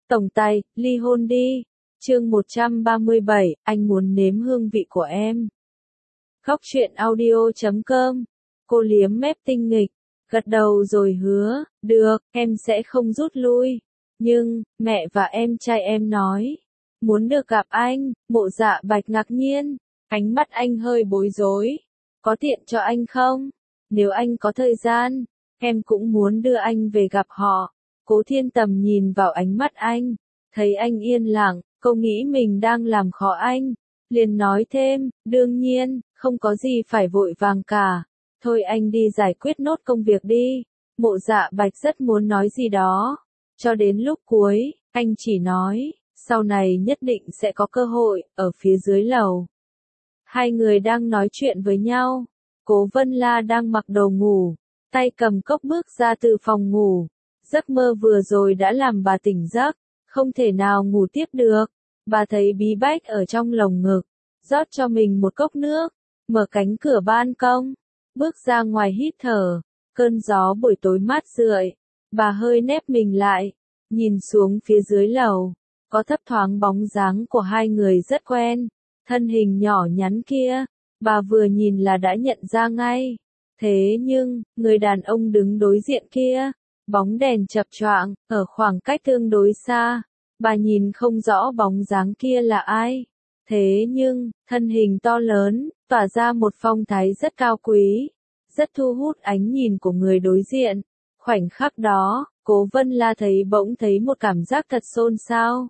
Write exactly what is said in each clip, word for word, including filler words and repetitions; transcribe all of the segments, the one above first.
Tổng tài, ly hôn đi. Chương một trăm ba mươi bảy, anh muốn nếm hương vị của em. Góc truyện audio chấm com. Cô liếm mép tinh nghịch, gật đầu rồi hứa, được, em sẽ không rút lui. Nhưng, mẹ và em trai em nói, muốn được gặp anh. Mộ Dạ Bạch ngạc nhiên, ánh mắt anh hơi bối rối. Có tiện cho anh không? Nếu anh có thời gian, em cũng muốn đưa anh về gặp họ. Cố Thiên Tầm nhìn vào ánh mắt anh, thấy anh yên lặng, cô nghĩ mình đang làm khó anh, liền nói thêm, đương nhiên, không có gì phải vội vàng cả. Thôi anh đi giải quyết nốt công việc đi. Mộ Dạ Bạch rất muốn nói gì đó. Cho đến lúc cuối, anh chỉ nói, sau này nhất định sẽ có cơ hội, ở phía dưới lầu. Hai người đang nói chuyện với nhau. Cố Vân La đang mặc đồ ngủ, tay cầm cốc bước ra từ phòng ngủ. Giấc mơ vừa rồi đã làm bà tỉnh giấc, không thể nào ngủ tiếp được. Bà thấy bí bách ở trong lồng ngực, rót cho mình một cốc nước, mở cánh cửa ban công, bước ra ngoài hít thở, cơn gió buổi tối mát rượi. Bà hơi nép mình lại, nhìn xuống phía dưới lầu, có thấp thoáng bóng dáng của hai người rất quen, thân hình nhỏ nhắn kia, bà vừa nhìn là đã nhận ra ngay. Thế nhưng, người đàn ông đứng đối diện kia, bóng đèn chập choạng, ở khoảng cách tương đối xa, bà nhìn không rõ bóng dáng kia là ai. Thế nhưng, thân hình to lớn, tỏa ra một phong thái rất cao quý, rất thu hút ánh nhìn của người đối diện. Khoảnh khắc đó, Cố Vân La thấy bỗng thấy một cảm giác thật xôn xao.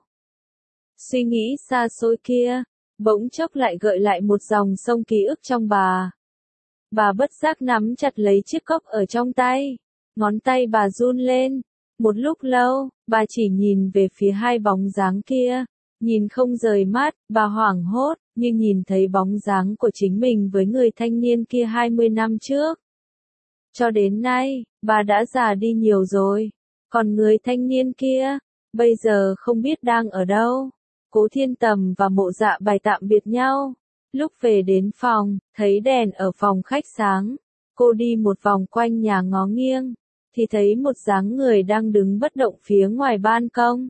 Suy nghĩ xa xôi kia, bỗng chốc lại gợi lại một dòng sông ký ức trong bà. Bà bất giác nắm chặt lấy chiếc cốc ở trong tay, ngón tay bà run lên. Một lúc lâu, bà chỉ nhìn về phía hai bóng dáng kia, nhìn không rời mắt, bà hoảng hốt, như nhìn thấy bóng dáng của chính mình với người thanh niên kia hai mươi năm trước. Cho đến nay, bà đã già đi nhiều rồi, còn người thanh niên kia, bây giờ không biết đang ở đâu. Cố Thiên Tầm và Mộ Dạ Bạch tạm biệt nhau. Lúc về đến phòng, thấy đèn ở phòng khách sáng, cô đi một vòng quanh nhà ngó nghiêng, thì thấy một dáng người đang đứng bất động phía ngoài ban công.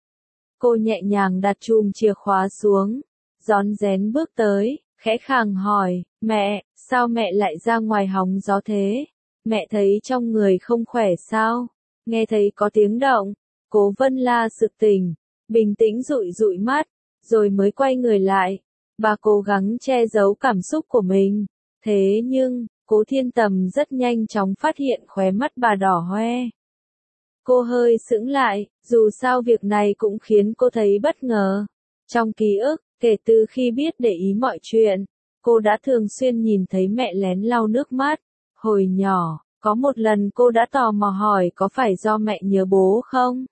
Cô nhẹ nhàng đặt chùm chìa khóa xuống, rón rén bước tới, khẽ khàng hỏi, mẹ, sao mẹ lại ra ngoài hóng gió thế? Mẹ thấy trong người không khỏe sao? Nghe thấy có tiếng động, Cố Vân La sực tỉnh, bình tĩnh dụi dụi mắt, rồi mới quay người lại. Bà cố gắng che giấu cảm xúc của mình. Thế nhưng, Cố Thiên Tầm rất nhanh chóng phát hiện khóe mắt bà đỏ hoe. Cô hơi sững lại, dù sao việc này cũng khiến cô thấy bất ngờ. Trong ký ức, kể từ khi biết để ý mọi chuyện, cô đã thường xuyên nhìn thấy mẹ lén lau nước mắt. Hồi nhỏ, có một lần cô đã tò mò hỏi có phải do mẹ nhớ bố không?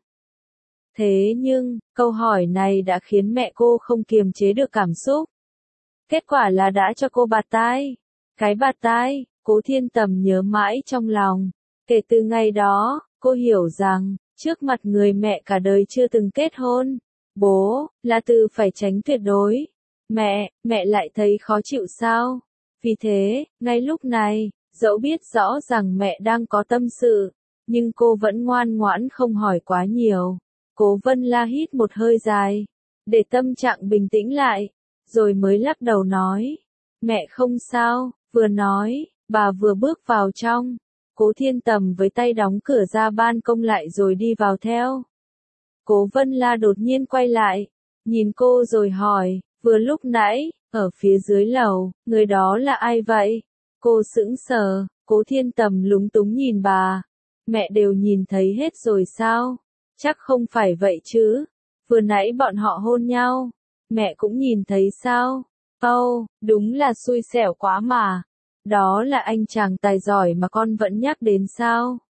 Thế nhưng, câu hỏi này đã khiến mẹ cô không kiềm chế được cảm xúc. Kết quả là đã cho cô bạt tai. Cái bạt tai, Cố Thiên Tầm nhớ mãi trong lòng. Kể từ ngày đó, cô hiểu rằng, trước mặt người mẹ cả đời chưa từng kết hôn, bố, là từ phải tránh tuyệt đối. Mẹ, mẹ lại thấy khó chịu sao? Vì thế, ngay lúc này, dẫu biết rõ rằng mẹ đang có tâm sự, nhưng cô vẫn ngoan ngoãn không hỏi quá nhiều. Cố Vân La hít một hơi dài, để tâm trạng bình tĩnh lại, rồi mới lắc đầu nói, mẹ không sao. Vừa nói, bà vừa bước vào trong. Cố Thiên Tầm với tay đóng cửa ra ban công lại rồi đi vào theo. Cố Vân La đột nhiên quay lại, nhìn cô rồi hỏi, vừa lúc nãy, ở phía dưới lầu, người đó là ai vậy? Cô sững sờ, Cố Thiên Tầm lúng túng nhìn bà, mẹ đều nhìn thấy hết rồi sao? Chắc không phải vậy chứ, vừa nãy bọn họ hôn nhau, mẹ cũng nhìn thấy sao? Âu, oh, đúng là xui xẻo quá mà. Đó là anh chàng tài giỏi mà con vẫn nhắc đến sao?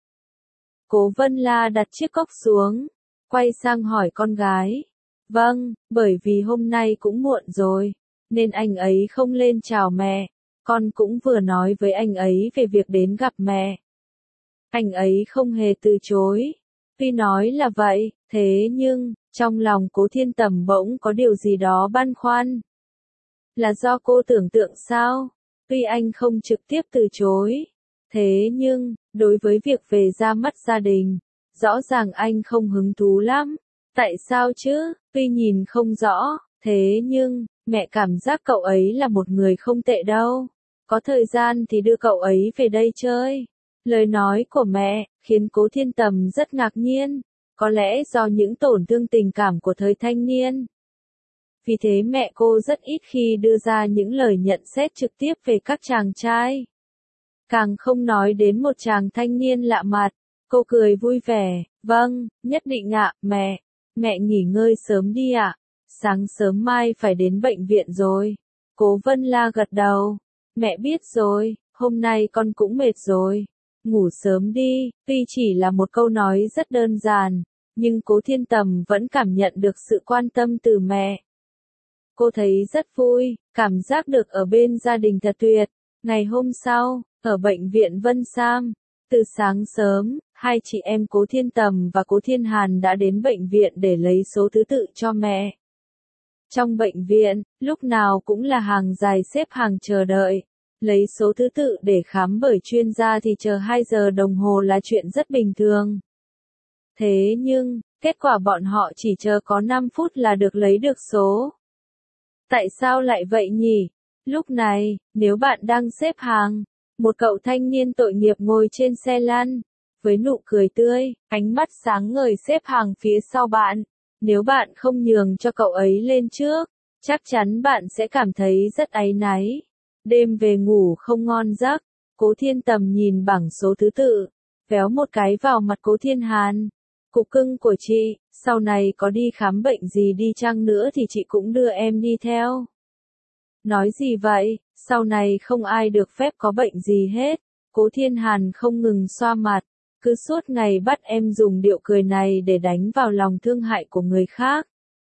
Cố Vân La đặt chiếc cốc xuống, quay sang hỏi con gái. Vâng, bởi vì hôm nay cũng muộn rồi, nên anh ấy không lên chào mẹ. Con cũng vừa nói với anh ấy về việc đến gặp mẹ. Anh ấy không hề từ chối. Tuy nói là vậy, thế nhưng, trong lòng Cố Thiên Tầm bỗng có điều gì đó băn khoăn. Là do cô tưởng tượng sao? Tuy anh không trực tiếp từ chối, thế nhưng, đối với việc về ra mắt gia đình, rõ ràng anh không hứng thú lắm. Tại sao chứ? Tuy nhìn không rõ, thế nhưng, mẹ cảm giác cậu ấy là một người không tệ đâu. Có thời gian thì đưa cậu ấy về đây chơi. Lời nói của mẹ, khiến Cố Thiên Tầm rất ngạc nhiên. Có lẽ do những tổn thương tình cảm của thời thanh niên. Vì thế mẹ cô rất ít khi đưa ra những lời nhận xét trực tiếp về các chàng trai. Càng không nói đến một chàng thanh niên lạ mặt. Cô cười vui vẻ, vâng, nhất định ạ, mẹ. Mẹ nghỉ ngơi sớm đi ạ. Sáng sớm mai phải đến bệnh viện rồi. Cố Vân La gật đầu. Mẹ biết rồi, hôm nay con cũng mệt rồi. Ngủ sớm đi, tuy chỉ là một câu nói rất đơn giản, nhưng Cố Thiên Tầm vẫn cảm nhận được sự quan tâm từ mẹ. Cô thấy rất vui, cảm giác được ở bên gia đình thật tuyệt. Ngày hôm sau, ở bệnh viện Vân Sam, từ sáng sớm, hai chị em Cố Thiên Tầm và Cố Thiên Hàn đã đến bệnh viện để lấy số thứ tự cho mẹ. Trong bệnh viện, lúc nào cũng là hàng dài xếp hàng chờ đợi. Lấy số thứ tự để khám bởi chuyên gia thì chờ hai giờ đồng hồ là chuyện rất bình thường. Thế nhưng, kết quả bọn họ chỉ chờ có năm phút là được lấy được số. Tại sao lại vậy nhỉ? Lúc này, nếu bạn đang xếp hàng, một cậu thanh niên tội nghiệp ngồi trên xe lăn, với nụ cười tươi, ánh mắt sáng ngời xếp hàng phía sau bạn. Nếu bạn không nhường cho cậu ấy lên trước, chắc chắn bạn sẽ cảm thấy rất áy náy. Đêm về ngủ không ngon giấc, Cố Thiên Tầm nhìn bảng số thứ tự, véo một cái vào mặt Cố Thiên Hàn. Cục cưng của chị, sau này có đi khám bệnh gì đi chăng nữa thì chị cũng đưa em đi theo. Nói gì vậy, sau này không ai được phép có bệnh gì hết. Cố Thiên Hàn không ngừng xoa mặt, cứ suốt ngày bắt em dùng điệu cười này để đánh vào lòng thương hại của người khác.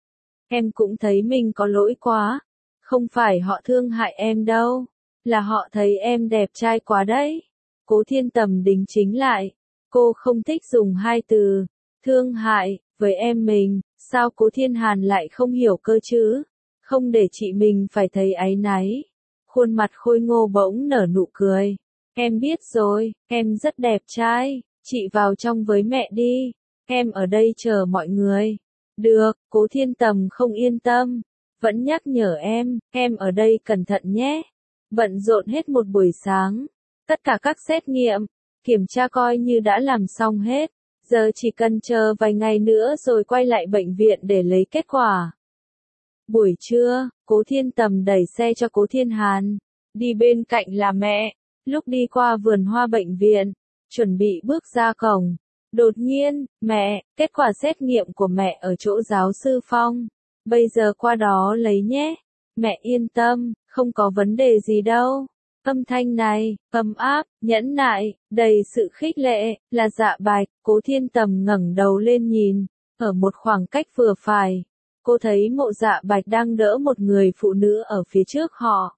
Em cũng thấy mình có lỗi quá. Không phải họ thương hại em đâu, là họ thấy em đẹp trai quá đấy. Cố Thiên Tầm đính chính lại, cô không thích dùng hai từ, thương hại, với em mình, sao Cố Thiên Hàn lại không hiểu cơ chứ? Không để chị mình phải thấy áy náy. Khuôn mặt khôi ngô bỗng nở nụ cười. Em biết rồi, em rất đẹp trai, chị vào trong với mẹ đi, em ở đây chờ mọi người. Được, Cố Thiên Tầm không yên tâm. Vẫn nhắc nhở em, em ở đây cẩn thận nhé. Bận rộn hết một buổi sáng. Tất cả các xét nghiệm, kiểm tra coi như đã làm xong hết. Giờ chỉ cần chờ vài ngày nữa rồi quay lại bệnh viện để lấy kết quả. Buổi trưa, Cố Thiên Tầm đẩy xe cho Cố Thiên Hàn. Đi bên cạnh là mẹ. Lúc đi qua vườn hoa bệnh viện, chuẩn bị bước ra cổng. Đột nhiên, mẹ, kết quả xét nghiệm của mẹ ở chỗ giáo sư Phong. Bây giờ qua đó lấy nhé. Mẹ yên tâm, không có vấn đề gì đâu. Âm thanh này, ấm áp, nhẫn nại, đầy sự khích lệ, là Dạ Bạch. Cố Thiên Tầm ngẩng đầu lên nhìn, ở một khoảng cách vừa phải. Cô thấy Mộ Dạ Bạch đang đỡ một người phụ nữ ở phía trước họ.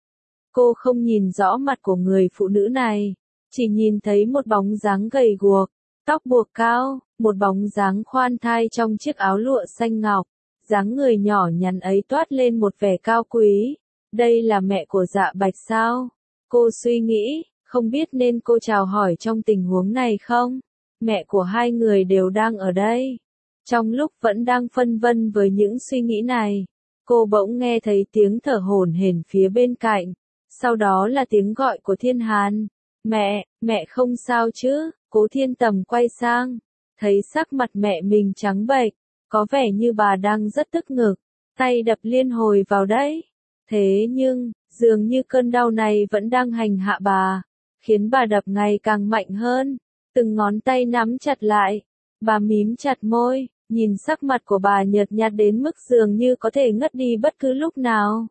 Cô không nhìn rõ mặt của người phụ nữ này, chỉ nhìn thấy một bóng dáng gầy guộc, tóc buộc cao, một bóng dáng khoan thai trong chiếc áo lụa xanh ngọc. Dáng người nhỏ nhắn ấy toát lên một vẻ cao quý. Đây là mẹ của Dạ Bạch sao? Cô suy nghĩ, không biết nên cô chào hỏi trong tình huống này không? Mẹ của hai người đều đang ở đây. Trong lúc vẫn đang phân vân với những suy nghĩ này, cô bỗng nghe thấy tiếng thở hổn hển phía bên cạnh. Sau đó là tiếng gọi của Thiên Hàn. Mẹ, mẹ không sao chứ? Cố Thiên Tầm quay sang, thấy sắc mặt mẹ mình trắng bệch. Có vẻ như bà đang rất tức ngực, tay đập liên hồi vào đấy. Thế nhưng, dường như cơn đau này vẫn đang hành hạ bà, khiến bà đập ngày càng mạnh hơn. Từng ngón tay nắm chặt lại, bà mím chặt môi, nhìn sắc mặt của bà nhợt nhạt đến mức dường như có thể ngất đi bất cứ lúc nào.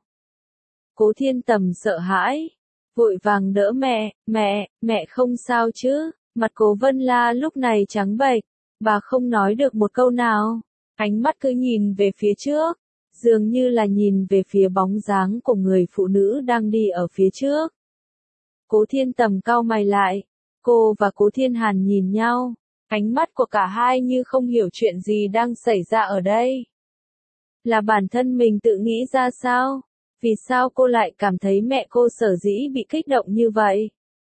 Cố Thiên Tầm sợ hãi, vội vàng đỡ mẹ, mẹ, mẹ không sao chứ? Mặt Cố Vân La lúc này trắng bệch, bà không nói được một câu nào. Ánh mắt cứ nhìn về phía trước, dường như là nhìn về phía bóng dáng của người phụ nữ đang đi ở phía trước. Cố Thiên Tầm cau mày lại, cô và Cố Thiên Hàn nhìn nhau, ánh mắt của cả hai như không hiểu chuyện gì đang xảy ra ở đây. Là bản thân mình tự nghĩ ra sao? Vì sao cô lại cảm thấy mẹ cô sở dĩ bị kích động như vậy?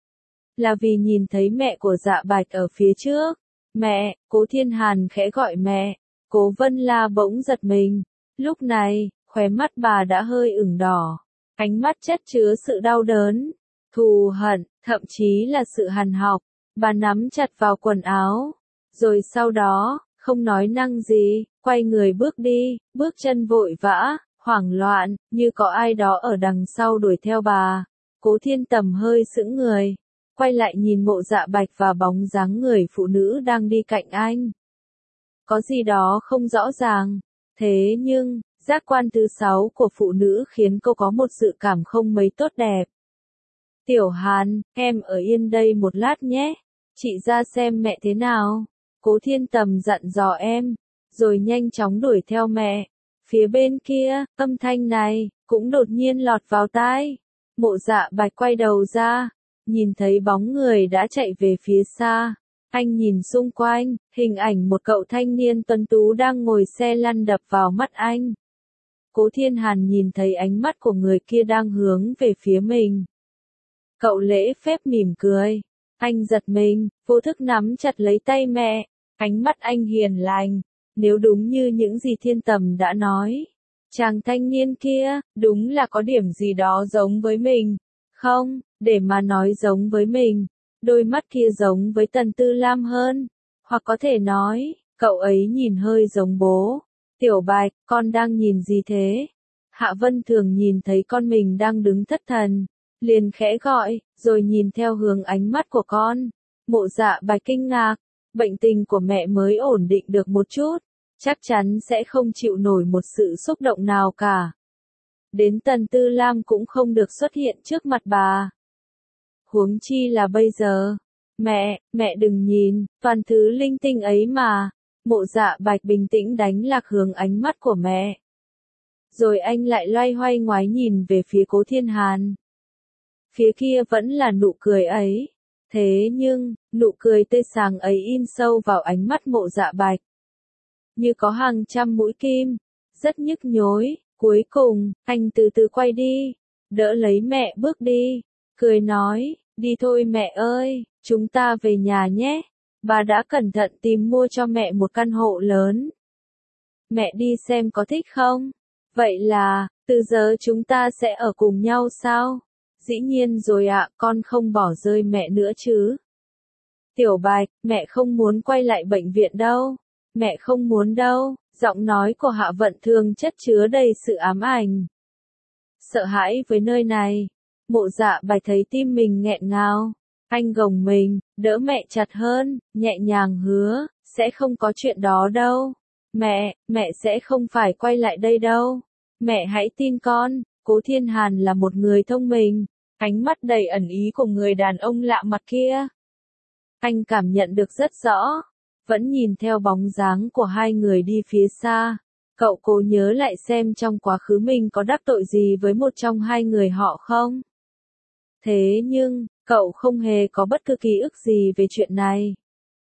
Là vì nhìn thấy mẹ của Dạ Bạch ở phía trước. Mẹ, Cố Thiên Hàn khẽ gọi mẹ. Cố Vân La bỗng giật mình. Lúc này, khóe mắt bà đã hơi ửng đỏ. Ánh mắt chất chứa sự đau đớn, thù hận, thậm chí là sự hằn học. Bà nắm chặt vào quần áo. Rồi sau đó, không nói năng gì, quay người bước đi, bước chân vội vã, hoảng loạn, như có ai đó ở đằng sau đuổi theo bà. Cố Thiên Tầm hơi sững người, quay lại nhìn Mộ Dạ Bạch và bóng dáng người phụ nữ đang đi cạnh anh. Có gì đó không rõ ràng, thế nhưng, giác quan thứ sáu của phụ nữ khiến cô có một dự cảm không mấy tốt đẹp. Tiểu Hàn, em ở yên đây một lát nhé, chị ra xem mẹ thế nào. Cố Thiên Tầm dặn dò em, rồi nhanh chóng đuổi theo mẹ. Phía bên kia, âm thanh này, cũng đột nhiên lọt vào tai. Mộ Dạ Bạch quay đầu ra, nhìn thấy bóng người đã chạy về phía xa. Anh nhìn xung quanh, hình ảnh một cậu thanh niên tuấn tú đang ngồi xe lăn đập vào mắt anh. Cố Thiên Hàn nhìn thấy ánh mắt của người kia đang hướng về phía mình. Cậu lễ phép mỉm cười. Anh giật mình, vô thức nắm chặt lấy tay mẹ. Ánh mắt anh hiền lành. Nếu đúng như những gì Thiên Tầm đã nói, chàng thanh niên kia, đúng là có điểm gì đó giống với mình. Không, để mà nói giống với mình, đôi mắt kia giống với Tần Tư Lam hơn. Hoặc có thể nói, cậu ấy nhìn hơi giống bố. Tiểu Bạch, con đang nhìn gì thế? Hạ Vân Thường nhìn thấy con mình đang đứng thất thần, liền khẽ gọi, rồi nhìn theo hướng ánh mắt của con. Mộ Dạ Bạch kinh ngạc, bệnh tình của mẹ mới ổn định được một chút, chắc chắn sẽ không chịu nổi một sự xúc động nào cả. Đến Tần Tư Lam cũng không được xuất hiện trước mặt bà. Huống chi là bây giờ. Mẹ, mẹ đừng nhìn, toàn thứ linh tinh ấy mà. Mộ Dạ Bạch bình tĩnh đánh lạc hướng ánh mắt của mẹ. Rồi anh lại loay hoay ngoái nhìn về phía Cố Thiên Hàn. Phía kia vẫn là nụ cười ấy. Thế nhưng, nụ cười tươi sáng ấy in sâu vào ánh mắt Mộ Dạ Bạch. Như có hàng trăm mũi kim, rất nhức nhối. Cuối cùng, anh từ từ quay đi, đỡ lấy mẹ bước đi, cười nói, đi thôi mẹ ơi, chúng ta về nhà nhé. Bà đã cẩn thận tìm mua cho mẹ một căn hộ lớn. Mẹ đi xem có thích không? Vậy là, từ giờ chúng ta sẽ ở cùng nhau sao? Dĩ nhiên rồi ạ, con không bỏ rơi mẹ nữa chứ. Tiểu Bạch, mẹ không muốn quay lại bệnh viện đâu. Mẹ không muốn đâu. Giọng nói của Hạ Vận Thường chất chứa đầy sự ám ảnh. Sợ hãi với nơi này. Mộ Dạ Bạch thấy tim mình nghẹn ngào. Anh gồng mình, đỡ mẹ chặt hơn, nhẹ nhàng hứa, sẽ không có chuyện đó đâu. Mẹ, mẹ sẽ không phải quay lại đây đâu. Mẹ hãy tin con. Cố Thiên Hàn là một người thông minh. Ánh mắt đầy ẩn ý của người đàn ông lạ mặt kia. Anh cảm nhận được rất rõ. Vẫn nhìn theo bóng dáng của hai người đi phía xa. Cậu cố nhớ lại xem trong quá khứ mình có đắc tội gì với một trong hai người họ không? Thế nhưng, cậu không hề có bất cứ ký ức gì về chuyện này.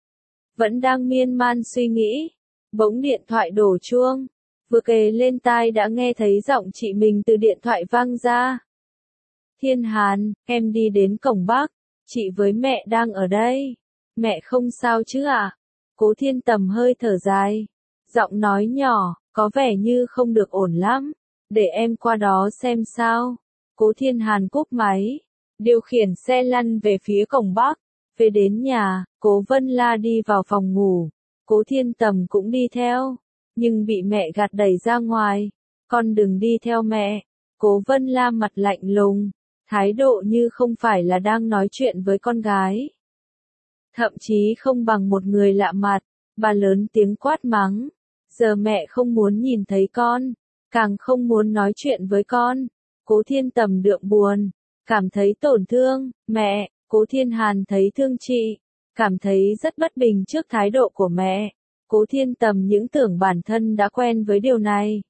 Vẫn đang miên man suy nghĩ. Bỗng điện thoại đổ chuông. Vừa kề lên tai đã nghe thấy giọng chị mình từ điện thoại vang ra. Thiên Hàn, em đi đến cổng Bắc. Chị với mẹ đang ở đây. Mẹ không sao chứ ạ? À? Cố Thiên Tầm hơi thở dài. Giọng nói nhỏ, có vẻ như không được ổn lắm. Để em qua đó xem sao. Cố Thiên Hàn cúp máy. Điều khiển xe lăn về phía cổng Bắc. Về đến nhà, Cố Vân La đi vào phòng ngủ. Cố Thiên Tầm cũng đi theo. Nhưng bị mẹ gạt đẩy ra ngoài. Con đừng đi theo mẹ. Cố Vân La mặt lạnh lùng. Thái độ như không phải là đang nói chuyện với con gái. Thậm chí không bằng một người lạ mặt. Bà lớn tiếng quát mắng. Giờ mẹ không muốn nhìn thấy con. Càng không muốn nói chuyện với con. Cố Thiên Tầm đượm buồn. Cảm thấy tổn thương. Mẹ, Cố Thiên Hàn thấy thương chị. Cảm thấy rất bất bình trước thái độ của mẹ. Cố Thiên Tầm những tưởng bản thân đã quen với điều này.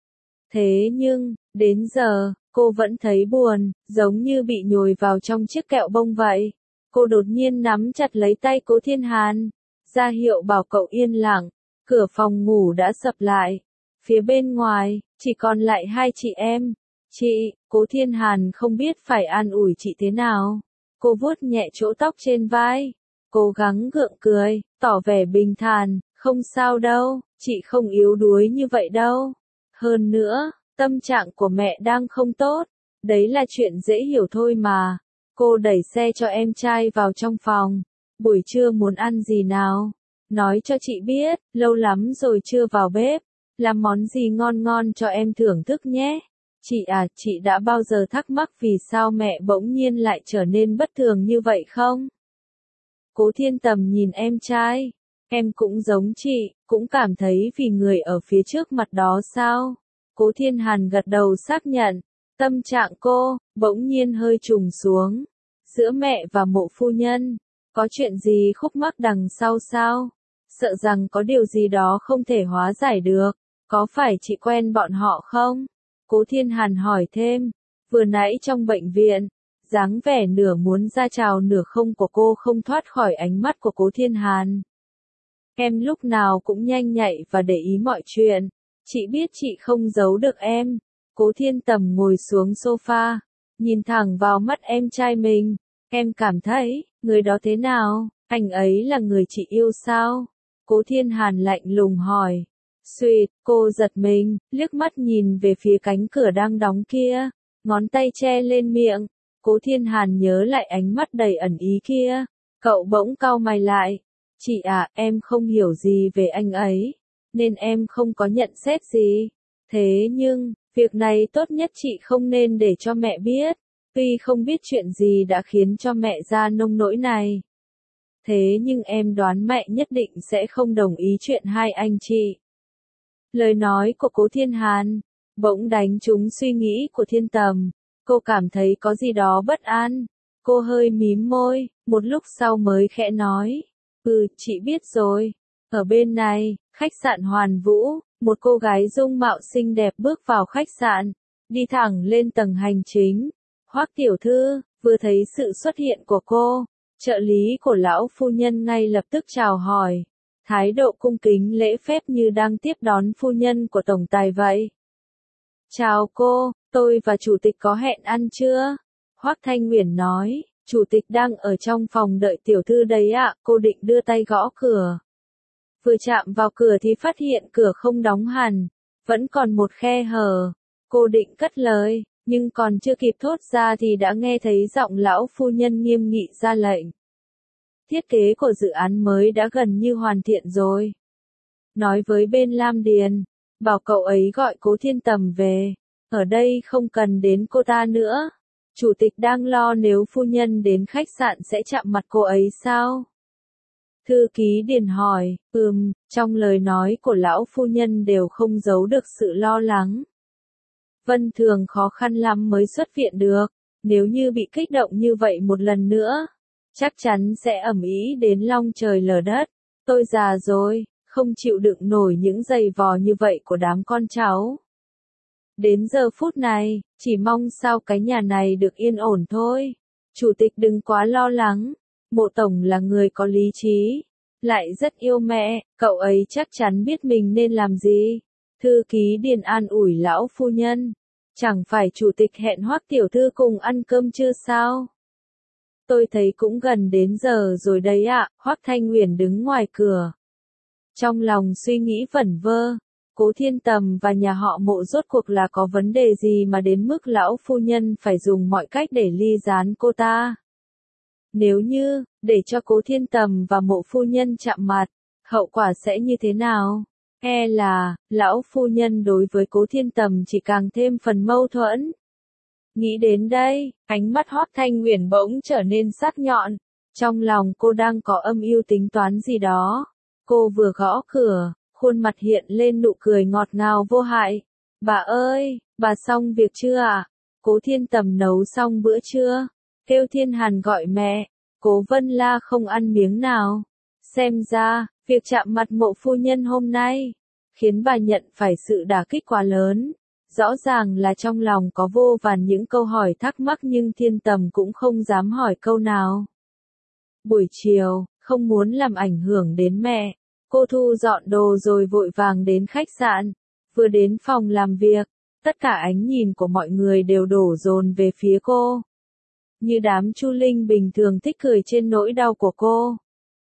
Thế nhưng, đến giờ, cô vẫn thấy buồn, giống như bị nhồi vào trong chiếc kẹo bông vậy. Cô đột nhiên nắm chặt lấy tay Cố Thiên Hàn, ra hiệu bảo cậu yên lặng. Cửa phòng ngủ đã sập lại. Phía bên ngoài, chỉ còn lại hai chị em. Chị, Cố Thiên Hàn không biết phải an ủi chị thế nào. Cô vuốt nhẹ chỗ tóc trên vai. Cố gắng gượng cười, tỏ vẻ bình thản, Không sao đâu, chị không yếu đuối như vậy đâu. Hơn nữa, tâm trạng của mẹ đang không tốt. Đấy là chuyện dễ hiểu thôi mà. Cô đẩy xe cho em trai vào trong phòng. Buổi trưa muốn ăn gì nào? Nói cho chị biết, lâu lắm rồi chưa vào bếp. Làm món gì ngon ngon cho em thưởng thức nhé. Chị à, chị đã bao giờ thắc mắc vì sao mẹ bỗng nhiên lại trở nên bất thường như vậy không? Cố Thiên Tầm nhìn em trai. Em cũng giống chị, cũng cảm thấy vì người ở phía trước mặt đó sao? Cố Thiên Hàn gật đầu xác nhận. Tâm trạng cô, bỗng nhiên hơi trùng xuống. Giữa mẹ và Mộ phu nhân, có chuyện gì khúc mắc đằng sau sao? Sợ rằng có điều gì đó không thể hóa giải được. Có phải chị quen bọn họ không? Cố Thiên Hàn hỏi thêm. Vừa nãy trong bệnh viện, dáng vẻ nửa muốn ra chào nửa không của cô không thoát khỏi ánh mắt của Cố Thiên Hàn. Em lúc nào cũng nhanh nhạy và để ý mọi chuyện. Chị biết chị không giấu được em. Cố Thiên Tầm ngồi xuống sofa, nhìn thẳng vào mắt em trai mình. Em cảm thấy, người đó thế nào? Anh ấy là người chị yêu sao? Cố Thiên Hàn lạnh lùng hỏi. Xuyệt, cô giật mình, liếc mắt nhìn về phía cánh cửa đang đóng kia. Ngón tay che lên miệng. Cố Thiên Hàn nhớ lại ánh mắt đầy ẩn ý kia. Cậu bỗng cau mày lại. Chị à, em không hiểu gì về anh ấy, nên em không có nhận xét gì. Thế nhưng, việc này tốt nhất chị không nên để cho mẹ biết. Tuy không biết chuyện gì đã khiến cho mẹ ra nông nỗi này. Thế nhưng em đoán mẹ nhất định sẽ không đồng ý chuyện hai anh chị. Lời nói của Cố Thiên Hàn bỗng đánh trúng suy nghĩ của Thiên Tầm. Cô cảm thấy có gì đó bất an. Cô hơi mím môi, một lúc sau mới khẽ nói. Ừ, chị biết rồi. Ở bên này, khách sạn Hoàn Vũ, một cô gái dung mạo xinh đẹp bước vào khách sạn, đi thẳng lên tầng hành chính. Hoắc tiểu thư, vừa thấy sự xuất hiện của cô, trợ lý của lão phu nhân ngay lập tức chào hỏi. Thái độ cung kính lễ phép như đang tiếp đón phu nhân của tổng tài vậy. Chào cô, tôi và chủ tịch có hẹn ăn chưa? Hoắc Thanh Nguyễn nói. Chủ tịch đang ở trong phòng đợi tiểu thư đấy ạ, cô định đưa tay gõ cửa. Vừa chạm vào cửa thì phát hiện cửa không đóng hẳn, vẫn còn một khe hở. Cô định cất lời, nhưng còn chưa kịp thốt ra thì đã nghe thấy giọng lão phu nhân nghiêm nghị ra lệnh. Thiết kế của dự án mới đã gần như hoàn thiện rồi. Nói với bên Lam Điền, bảo cậu ấy gọi Cố Thiên Tầm về, ở đây không cần đến cô ta nữa. Chủ tịch đang lo nếu phu nhân đến khách sạn sẽ chạm mặt cô ấy sao? Thư ký Điền hỏi, ừm, trong lời nói của lão phu nhân đều không giấu được sự lo lắng. Vân Thường khó khăn lắm mới xuất viện được, nếu như bị kích động như vậy một lần nữa, chắc chắn sẽ ầm ĩ đến long trời lở đất. Tôi già rồi, không chịu đựng nổi những giày vò như vậy của đám con cháu. Đến giờ phút này, chỉ mong sao cái nhà này được yên ổn thôi. Chủ tịch đừng quá lo lắng. Mộ tổng là người có lý trí, lại rất yêu mẹ, cậu ấy chắc chắn biết mình nên làm gì. Thư ký Điền an ủi lão phu nhân. Chẳng phải chủ tịch hẹn Hoắc tiểu thư cùng ăn cơm chưa sao? Tôi thấy cũng gần đến giờ rồi đấy ạ. Hoắc Thanh Nguyễn đứng ngoài cửa. Trong lòng suy nghĩ vẩn vơ. Cố Thiên Tầm và nhà họ Mộ rốt cuộc là có vấn đề gì mà đến mức lão phu nhân phải dùng mọi cách để ly gián cô ta. Nếu như, để cho Cố Thiên Tầm và Mộ phu nhân chạm mặt, hậu quả sẽ như thế nào? E là, lão phu nhân đối với Cố Thiên Tầm chỉ càng thêm phần mâu thuẫn. Nghĩ đến đây, ánh mắt Hoắc Thanh Nguyễn bỗng trở nên sắc nhọn. Trong lòng cô đang có âm mưu tính toán gì đó. Cô vừa gõ cửa, khuôn mặt hiện lên nụ cười ngọt ngào vô hại. Bà ơi, bà xong việc chưa ạ? Cố Thiên Tầm nấu xong bữa trưa. Kêu Thiên Hàn gọi mẹ. Cố Vân La không ăn miếng nào. Xem ra, việc chạm mặt Mộ phu nhân hôm nay, khiến bà nhận phải sự đả kích quá lớn. Rõ ràng là trong lòng có vô vàn những câu hỏi thắc mắc nhưng Thiên Tầm cũng không dám hỏi câu nào. Buổi chiều, không muốn làm ảnh hưởng đến mẹ, cô thu dọn đồ rồi vội vàng đến khách sạn. Vừa đến phòng làm việc, tất cả ánh nhìn của mọi người đều đổ dồn về phía cô. Như đám Chu Linh bình thường thích cười trên nỗi đau của cô.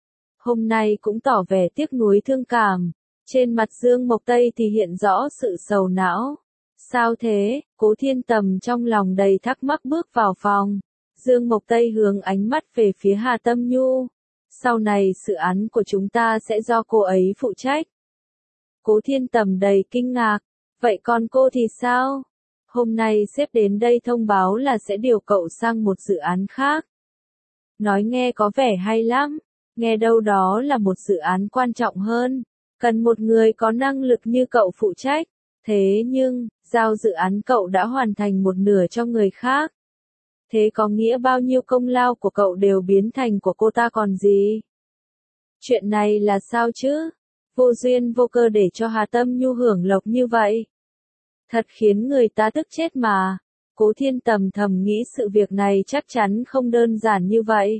hôm nay cũng tỏ vẻ tiếc nuối thương cảm. Trên mặt Dương Mộc Tây thì hiện rõ sự sầu não. Sao thế? Cố Thiên Tầm trong lòng đầy thắc mắc bước vào phòng. Dương Mộc Tây hướng ánh mắt về phía Hà Tâm Nhu. Sau này dự án của chúng ta sẽ do cô ấy phụ trách. Cố Thiên Tầm đầy kinh ngạc. Vậy còn cô thì sao? Hôm nay sếp đến đây thông báo là sẽ điều cậu sang một dự án khác. Nói nghe có vẻ hay lắm. Nghe đâu đó là một dự án quan trọng hơn. Cần một người có năng lực như cậu phụ trách. Thế nhưng, giao dự án cậu đã hoàn thành một nửa cho người khác. Thế có nghĩa bao nhiêu công lao của cậu đều biến thành của cô ta còn gì? Chuyện này là sao chứ? Vô duyên vô cơ để cho Hà Tâm Nhu hưởng lộc như vậy. Thật khiến người ta tức chết mà. Cố Thiên Tầm thầm nghĩ sự việc này chắc chắn không đơn giản như vậy.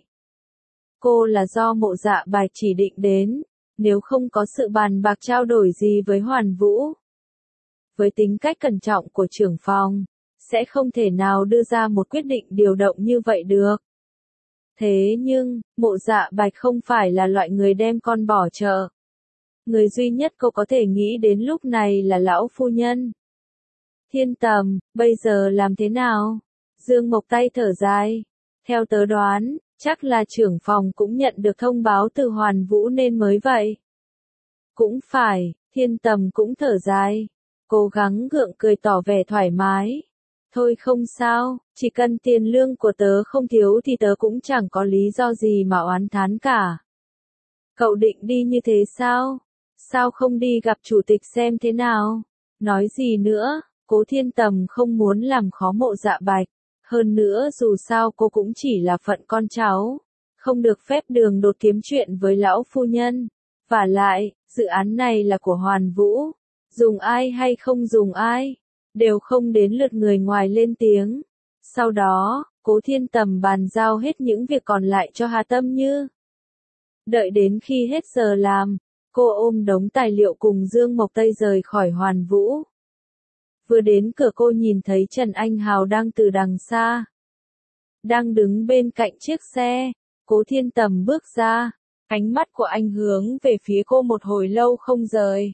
Cô là do Mộ Dạ Bạch chỉ định đến, nếu không có sự bàn bạc trao đổi gì với Hoàn Vũ. Với tính cách cẩn trọng của trưởng phòng, sẽ không thể nào đưa ra một quyết định điều động như vậy được. Thế nhưng, Mộ Dạ Bạch không phải là loại người đem con bỏ chợ. Người duy nhất cô có thể nghĩ đến lúc này là lão phu nhân. Thiên Tầm, bây giờ làm thế nào? Dương Mộc Tây thở dài. Theo tớ đoán, chắc là trưởng phòng cũng nhận được thông báo từ Hoàn Vũ nên mới vậy. Cũng phải, Thiên Tầm cũng thở dài. Cố gắng gượng cười tỏ vẻ thoải mái. Thôi không sao, chỉ cần tiền lương của tớ không thiếu thì tớ cũng chẳng có lý do gì mà oán thán cả. Cậu định đi như thế sao? Sao không đi gặp chủ tịch xem thế nào? Nói gì nữa, Cố Thiên Tầm không muốn làm khó Mộ Dạ Bạch. Hơn nữa dù sao cô cũng chỉ là phận con cháu. Không được phép đường đột kiếm chuyện với lão phu nhân. Vả lại, dự án này là của Hoàn Vũ. Dùng ai hay không dùng ai, đều không đến lượt người ngoài lên tiếng. Sau đó, Cố Thiên Tầm bàn giao hết những việc còn lại cho Hà Tâm Như. Đợi đến khi hết giờ làm, cô ôm đống tài liệu cùng Dương Mộc Tây rời khỏi Hoàn Vũ. Vừa đến cửa cô nhìn thấy Trần Anh Hào đang từ đằng xa. Đang đứng bên cạnh chiếc xe, Cố Thiên Tầm bước ra, ánh mắt của anh hướng về phía cô một hồi lâu không rời.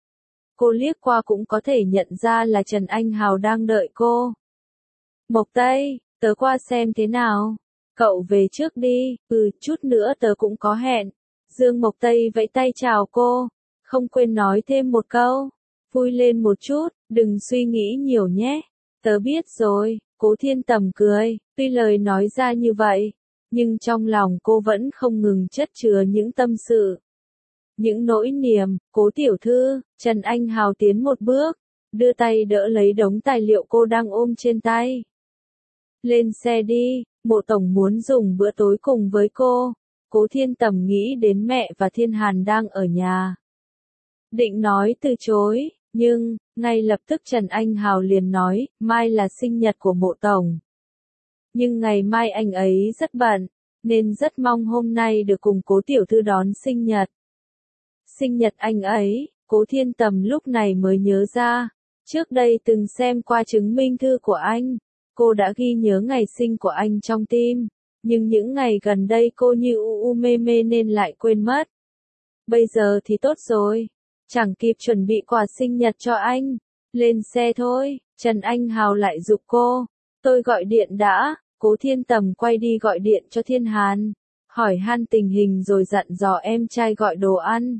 Cô liếc qua cũng có thể nhận ra là Trần Anh Hào đang đợi cô. Mộc Tây, tớ qua xem thế nào. Cậu về trước đi, ừ, chút nữa tớ cũng có hẹn. Dương Mộc Tây vẫy tay chào cô, không quên nói thêm một câu. Vui lên một chút, đừng suy nghĩ nhiều nhé. Tớ biết rồi, Cố Thiên Tầm cười, tuy lời nói ra như vậy, nhưng trong lòng cô vẫn không ngừng chất chứa những tâm sự. Những nỗi niềm. Cố tiểu thư, Trần Anh Hào tiến một bước, đưa tay đỡ lấy đống tài liệu cô đang ôm trên tay. Lên xe đi, Mộ tổng muốn dùng bữa tối cùng với cô. Cố Thiên Tầm nghĩ đến mẹ và Thiên Hàn đang ở nhà. Định nói từ chối, nhưng, ngay lập tức Trần Anh Hào liền nói, mai là sinh nhật của Mộ tổng. Nhưng ngày mai anh ấy rất bận, nên rất mong hôm nay được cùng Cố tiểu thư đón sinh nhật. Sinh nhật anh ấy, Cố Thiên Tầm lúc này mới nhớ ra. Trước đây từng xem qua chứng minh thư của anh. Cô đã ghi nhớ ngày sinh của anh trong tim. Nhưng những ngày gần đây cô như u u mê mê nên lại quên mất. Bây giờ thì tốt rồi. Chẳng kịp chuẩn bị quà sinh nhật cho anh. Lên xe thôi, Trần Anh Hào lại giục cô. Tôi gọi điện đã. Cố Thiên Tầm quay đi gọi điện cho Thiên Hàn. Hỏi han tình hình rồi dặn dò em trai gọi đồ ăn.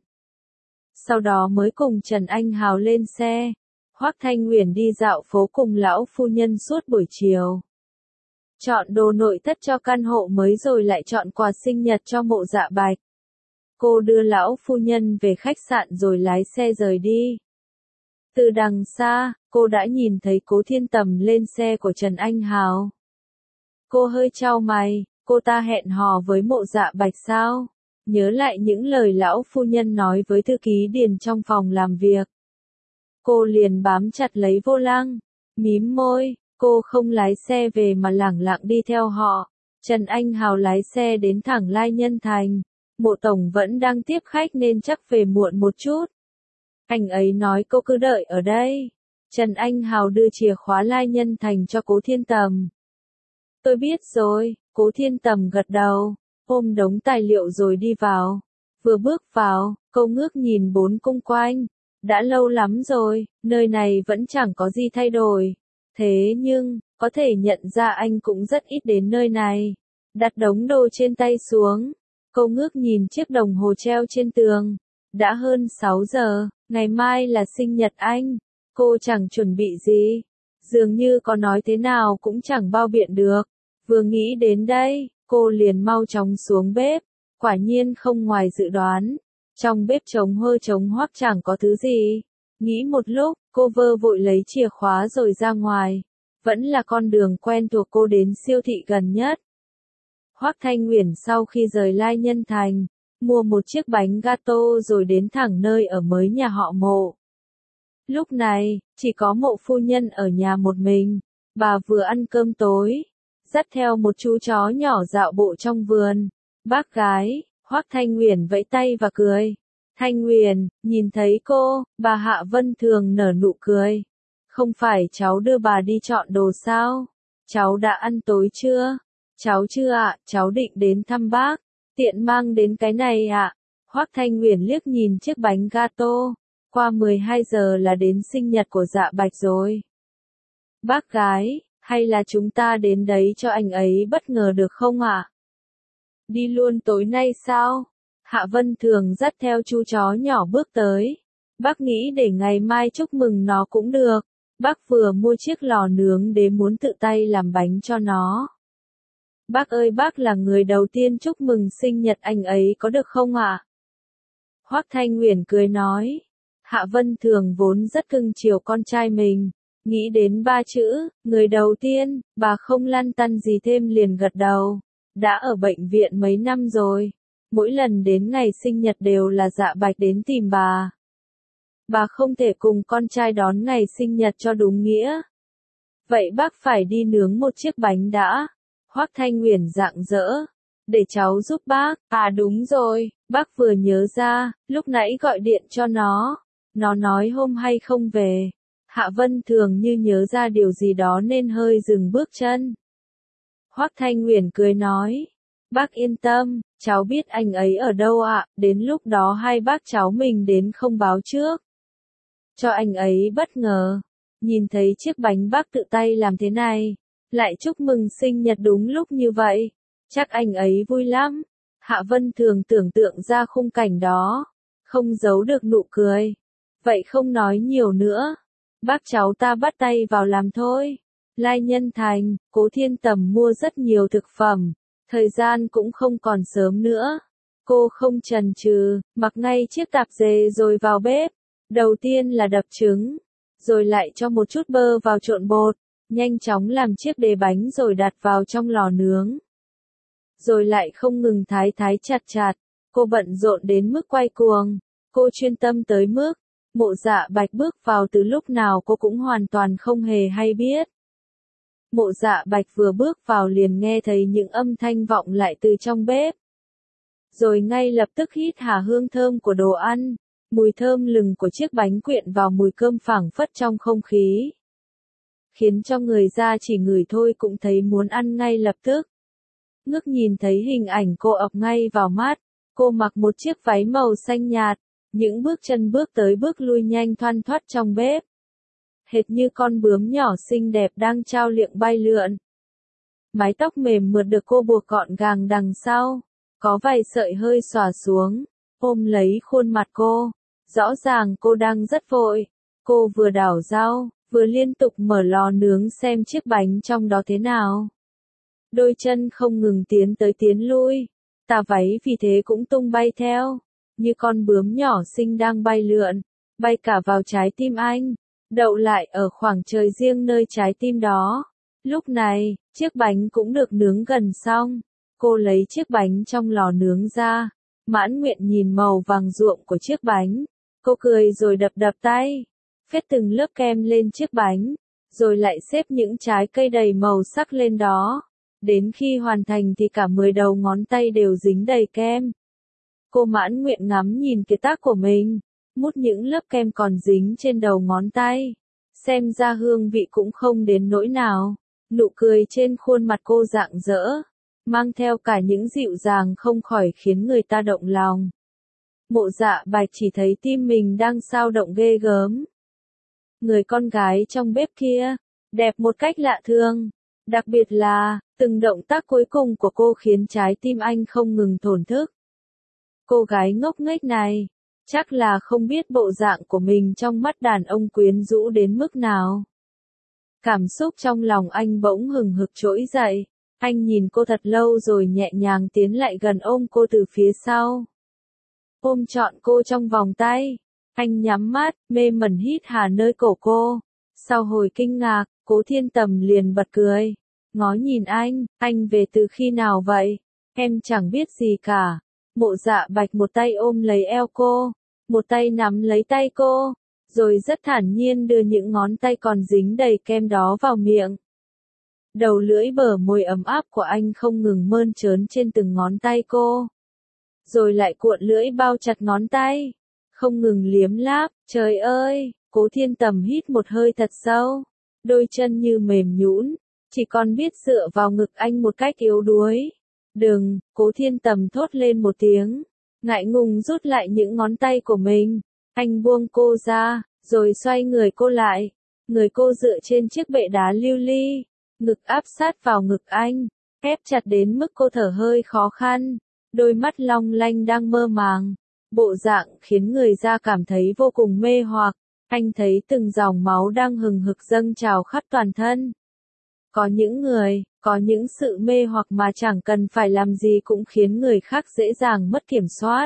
Sau đó mới cùng Trần Anh Hào lên xe. Hoắc Thanh Uyển đi dạo phố cùng lão phu nhân suốt buổi chiều. Chọn đồ nội thất cho căn hộ mới rồi lại chọn quà sinh nhật cho Mộ Dạ Bạch. Cô đưa lão phu nhân về khách sạn rồi lái xe rời đi. Từ đằng xa, cô đã nhìn thấy Cố Thiên Tầm lên xe của Trần Anh Hào. Cô hơi chau mày, cô ta hẹn hò với Mộ Dạ Bạch sao? Nhớ lại những lời lão phu nhân nói với thư ký Điền trong phòng làm việc. Cô liền bám chặt lấy vô lăng, mím môi, cô không lái xe về mà lẳng lặng đi theo họ. Trần Anh Hào lái xe đến thẳng Lai Nhân Thành. Mộ tổng vẫn đang tiếp khách nên chắc về muộn một chút. Anh ấy nói cô cứ đợi ở đây. Trần Anh Hào đưa chìa khóa Lai Nhân Thành cho Cố Thiên Tầm. Tôi biết rồi, Cố Thiên Tầm gật đầu, ôm đống tài liệu rồi đi vào. Vừa bước vào, cô ngước nhìn bốn cung quanh. Đã lâu lắm rồi, nơi này vẫn chẳng có gì thay đổi. Thế nhưng, có thể nhận ra anh cũng rất ít đến nơi này. Đặt đống đồ trên tay xuống. Cô ngước nhìn chiếc đồng hồ treo trên tường. Đã hơn sáu giờ, ngày mai là sinh nhật anh. Cô chẳng chuẩn bị gì. Dường như có nói thế nào cũng chẳng bao biện được. Vừa nghĩ đến đây, cô liền mau chóng xuống bếp. Quả nhiên không ngoài dự đoán. Trong bếp trống hơ trống hoác chẳng có thứ gì. Nghĩ một lúc, cô vơ vội lấy chìa khóa rồi ra ngoài. Vẫn là con đường quen thuộc cô đến siêu thị gần nhất. Hoác Thanh Uyển sau khi rời Lai Nhân Thành, mua một chiếc bánh gato rồi đến thẳng nơi ở mới nhà họ Mộ. Lúc này, chỉ có Mộ phu nhân ở nhà một mình. Bà vừa ăn cơm tối, dắt theo một chú chó nhỏ dạo bộ trong vườn. Bác gái, Hoác Thanh Uyển vẫy tay và cười. Thanh Uyển, nhìn thấy cô, bà Hạ Vân Thường nở nụ cười. Không phải cháu đưa bà đi chọn đồ sao? Cháu đã ăn tối chưa? Cháu chưa ạ, cháu định đến thăm bác. Tiện mang đến cái này ạ. Hoác Thanh Uyển liếc nhìn chiếc bánh gato. Qua mười hai giờ là đến sinh nhật của Dạ Bạch rồi. Bác gái, hay là chúng ta đến đấy cho anh ấy bất ngờ được không ạ? Đi luôn tối nay sao? Hạ Vân Thường dắt theo chú chó nhỏ bước tới. Bác nghĩ để ngày mai chúc mừng nó cũng được. Bác vừa mua chiếc lò nướng để muốn tự tay làm bánh cho nó. Bác ơi, bác là người đầu tiên chúc mừng sinh nhật anh ấy có được không ạ? Hoác Thanh Uyển cười nói. Hạ Vân Thường vốn rất cưng chiều con trai mình. Nghĩ đến ba chữ, người đầu tiên, bà không lăn tăn gì thêm liền gật đầu. Đã ở bệnh viện mấy năm rồi. Mỗi lần đến ngày sinh nhật đều là Dạ Bạch đến tìm bà. Bà không thể cùng con trai đón ngày sinh nhật cho đúng nghĩa. Vậy bác phải đi nướng một chiếc bánh đã. Hoác Thanh Uyển rạng rỡ. Để cháu giúp bác. À đúng rồi, bác vừa nhớ ra, lúc nãy gọi điện cho nó. Nó nói hôm hay không về. Hạ Vân Thường như nhớ ra điều gì đó nên hơi dừng bước chân. Hoác Thanh Uyển cười nói. Bác yên tâm, cháu biết anh ấy ở đâu ạ, đến lúc đó hai bác cháu mình đến không báo trước. Cho anh ấy bất ngờ. Nhìn thấy chiếc bánh bác tự tay làm thế này. Lại chúc mừng sinh nhật đúng lúc như vậy. Chắc anh ấy vui lắm. Hạ Vân Thường tưởng tượng ra khung cảnh đó. Không giấu được nụ cười. Vậy không nói nhiều nữa. Bác cháu ta bắt tay vào làm thôi. Lai Nhân Thành, Cố Thiên Tầm mua rất nhiều thực phẩm. Thời gian cũng không còn sớm nữa. Cô không chần chừ, mặc ngay chiếc tạp dề rồi vào bếp. Đầu tiên là đập trứng. Rồi lại cho một chút bơ vào trộn bột. Nhanh chóng làm chiếc đế bánh rồi đặt vào trong lò nướng. Rồi lại không ngừng thái thái chặt chặt. Cô bận rộn đến mức quay cuồng. Cô chuyên tâm tới mức. Mộ Dạ Bạch bước vào từ lúc nào cô cũng hoàn toàn không hề hay biết. Mộ Dạ Bạch vừa bước vào liền nghe thấy những âm thanh vọng lại từ trong bếp. Rồi ngay lập tức hít hà hương thơm của đồ ăn, mùi thơm lừng của chiếc bánh quyện vào mùi cơm phảng phất trong không khí. Khiến cho người ra chỉ ngửi thôi cũng thấy muốn ăn ngay lập tức. Ngước nhìn thấy hình ảnh cô ập ngay vào mắt, cô mặc một chiếc váy màu xanh nhạt, những bước chân bước tới bước lui nhanh thoăn thoắt trong bếp. Hệt như con bướm nhỏ xinh đẹp đang trao liệng bay lượn. Mái tóc mềm mượt được cô buộc gọn gàng đằng sau, có vài sợi hơi xõa xuống, ôm lấy khuôn mặt cô. Rõ ràng cô đang rất vội. Cô vừa đảo rau, vừa liên tục mở lò nướng xem chiếc bánh trong đó thế nào. Đôi chân không ngừng tiến tới tiến lui, tà váy vì thế cũng tung bay theo, như con bướm nhỏ xinh đang bay lượn, bay cả vào trái tim anh, đậu lại ở khoảng trời riêng nơi trái tim đó. Lúc này, chiếc bánh cũng được nướng gần xong. Cô lấy chiếc bánh trong lò nướng ra, mãn nguyện nhìn màu vàng ruộm của chiếc bánh. Cô cười rồi đập đập tay, phết từng lớp kem lên chiếc bánh, rồi lại xếp những trái cây đầy màu sắc lên đó. Đến khi hoàn thành thì cả mười đầu ngón tay đều dính đầy kem. Cô mãn nguyện ngắm nhìn cái tác của mình, mút những lớp kem còn dính trên đầu ngón tay. Xem ra hương vị cũng không đến nỗi nào. Nụ cười trên khuôn mặt cô rạng rỡ, mang theo cả những dịu dàng không khỏi khiến người ta động lòng. Mộ Dạ Bạch chỉ thấy tim mình đang xao động ghê gớm. Người con gái trong bếp kia, đẹp một cách lạ thường. Đặc biệt là, từng động tác cuối cùng của cô khiến trái tim anh không ngừng thổn thức. Cô gái ngốc nghếch này, chắc là không biết bộ dạng của mình trong mắt đàn ông quyến rũ đến mức nào. Cảm xúc trong lòng anh bỗng hừng hực trỗi dậy. Anh nhìn cô thật lâu rồi nhẹ nhàng tiến lại gần ôm cô từ phía sau. Ôm trọn cô trong vòng tay. Anh nhắm mắt, mê mẩn hít hà nơi cổ cô. Sau hồi kinh ngạc, Cố Thiên Tầm liền bật cười. Ngó nhìn anh, anh về từ khi nào vậy? Em chẳng biết gì cả. Mộ Dạ Bạch một tay ôm lấy eo cô, một tay nắm lấy tay cô, rồi rất thản nhiên đưa những ngón tay còn dính đầy kem đó vào miệng. Đầu lưỡi bờ môi ấm áp của anh không ngừng mơn trớn trên từng ngón tay cô. Rồi lại cuộn lưỡi bao chặt ngón tay, không ngừng liếm láp. Trời ơi, Cố Thiên Tầm hít một hơi thật sâu, đôi chân như mềm nhũn, chỉ còn biết dựa vào ngực anh một cách yếu đuối. Đừng, Cố Thiên Tầm thốt lên một tiếng, ngại ngùng rút lại những ngón tay của mình. Anh buông cô ra, rồi xoay người cô lại. Người cô dựa trên chiếc bệ đá lưu ly, ngực áp sát vào ngực anh, ép chặt đến mức cô thở hơi khó khăn. Đôi mắt long lanh đang mơ màng, bộ dạng khiến người ta cảm thấy vô cùng mê hoặc. Anh thấy từng dòng máu đang hừng hực dâng trào khắp toàn thân. Có những người, có những sự mê hoặc mà chẳng cần phải làm gì cũng khiến người khác dễ dàng mất kiểm soát.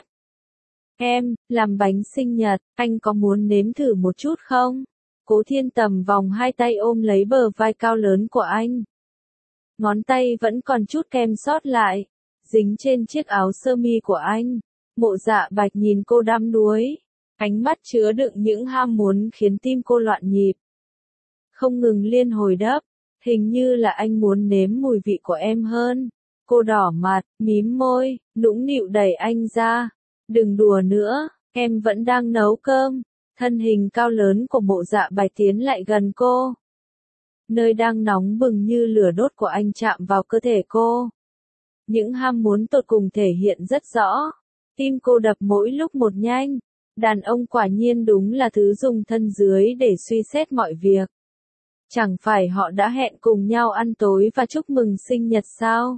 Em, làm bánh sinh nhật, anh có muốn nếm thử một chút không? Cố Thiên Tầm vòng hai tay ôm lấy bờ vai cao lớn của anh. Ngón tay vẫn còn chút kem sót lại, dính trên chiếc áo sơ mi của anh. Mộ Dạ Bạch nhìn cô đăm đuối, ánh mắt chứa đựng những ham muốn khiến tim cô loạn nhịp. Không ngừng liên hồi đáp, hình như là anh muốn nếm mùi vị của em hơn. Cô đỏ mặt, mím môi, nũng nịu đẩy anh ra. Đừng đùa nữa, em vẫn đang nấu cơm. Thân hình cao lớn của Mộ Dạ Bạch tiến lại gần cô. Nơi đang nóng bừng như lửa đốt của anh chạm vào cơ thể cô. Những ham muốn tột cùng thể hiện rất rõ. Tim cô đập mỗi lúc một nhanh. Đàn ông quả nhiên đúng là thứ dùng thân dưới để suy xét mọi việc. Chẳng phải họ đã hẹn cùng nhau ăn tối và chúc mừng sinh nhật sao?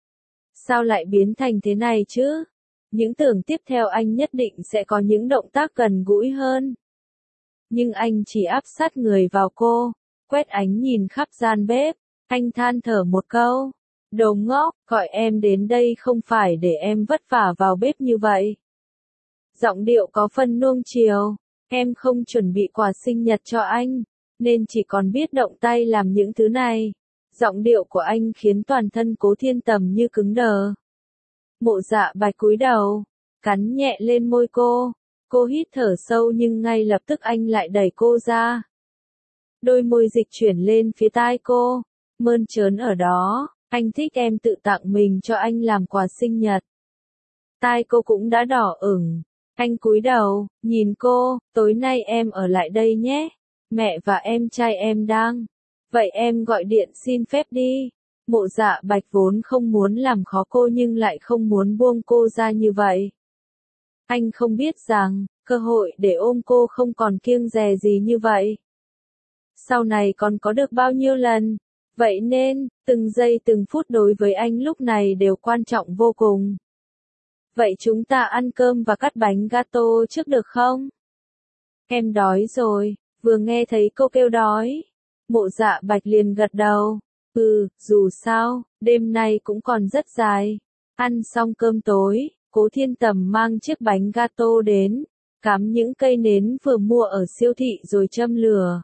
Sao lại biến thành thế này chứ? Những tưởng tiếp theo anh nhất định sẽ có những động tác gần gũi hơn. Nhưng anh chỉ áp sát người vào cô, quét ánh nhìn khắp gian bếp. Anh than thở một câu. Đồ ngốc, gọi em đến đây không phải để em vất vả vào bếp như vậy. Giọng điệu có phần nuông chiều. Em không chuẩn bị quà sinh nhật cho anh, nên chỉ còn biết động tay làm những thứ này. Giọng điệu của anh khiến toàn thân Cố Thiên Tầm như cứng đờ. Mộ Dạ Bạch cúi đầu, cắn nhẹ lên môi cô. Cô hít thở sâu nhưng ngay lập tức anh lại đẩy cô ra. Đôi môi dịch chuyển lên phía tai cô, mơn trớn ở đó. Anh thích em tự tặng mình cho anh làm quà sinh nhật. Tai cô cũng đã đỏ ửng. Anh cúi đầu, nhìn cô, tối nay em ở lại đây nhé. Mẹ và em trai em đang. Vậy em gọi điện xin phép đi. Mộ Dạ Bạch vốn không muốn làm khó cô nhưng lại không muốn buông cô ra như vậy. Anh không biết rằng, cơ hội để ôm cô không còn kiêng dè gì như vậy. Sau này còn có được bao nhiêu lần. Vậy nên, từng giây từng phút đối với anh lúc này đều quan trọng vô cùng. Vậy chúng ta ăn cơm và cắt bánh gato trước được không? Em đói rồi. Vừa nghe thấy cô kêu đói, Mộ Dạ Bạch liền gật đầu. Ừ, dù sao, đêm nay cũng còn rất dài. Ăn xong cơm tối, Cố Thiên Tầm mang chiếc bánh gato đến, cắm những cây nến vừa mua ở siêu thị rồi châm lửa.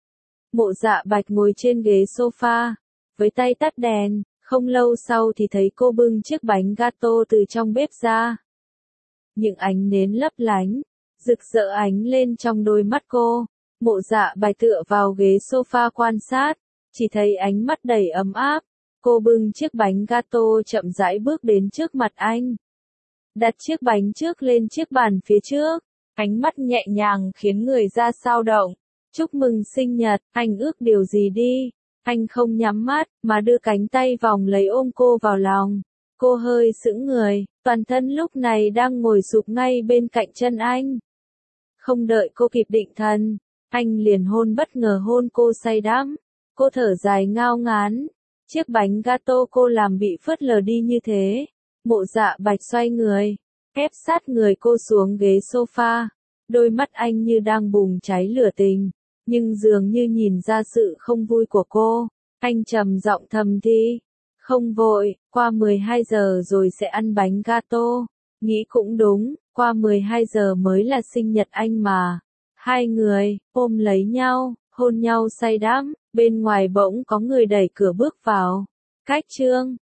Mộ Dạ Bạch ngồi trên ghế sofa, với tay tắt đèn, không lâu sau thì thấy cô bưng chiếc bánh gato từ trong bếp ra. Những ánh nến lấp lánh, rực rỡ ánh lên trong đôi mắt cô. Mộ Dạ Bạch tựa vào ghế sofa quan sát, chỉ thấy ánh mắt đầy ấm áp. Cô bưng chiếc bánh gato chậm rãi bước đến trước mặt anh. Đặt chiếc bánh trước lên chiếc bàn phía trước, ánh mắt nhẹ nhàng khiến người ta xao động. Chúc mừng sinh nhật, anh ước điều gì đi? Anh không nhắm mắt, mà đưa cánh tay vòng lấy ôm cô vào lòng. Cô hơi sững người, Toàn thân lúc này đang ngồi sụp ngay bên cạnh chân anh. Không đợi cô kịp định thần, anh liền hôn bất ngờ hôn cô say đắm. Cô thở dài ngao ngán. Chiếc bánh gato cô làm bị phớt lờ đi như thế. Mộ Dạ Bạch xoay người, ép sát người cô xuống ghế sofa. Đôi mắt anh như đang bùng cháy lửa tình, nhưng dường như nhìn ra sự không vui của cô. Anh trầm giọng thầm thì, không vội, qua mười hai giờ rồi sẽ ăn bánh gato. Nghĩ cũng đúng, qua mười hai giờ mới là sinh nhật anh mà. Hai người ôm lấy nhau, hôn nhau say đắm, bên ngoài bỗng có người đẩy cửa bước vào. Cách chương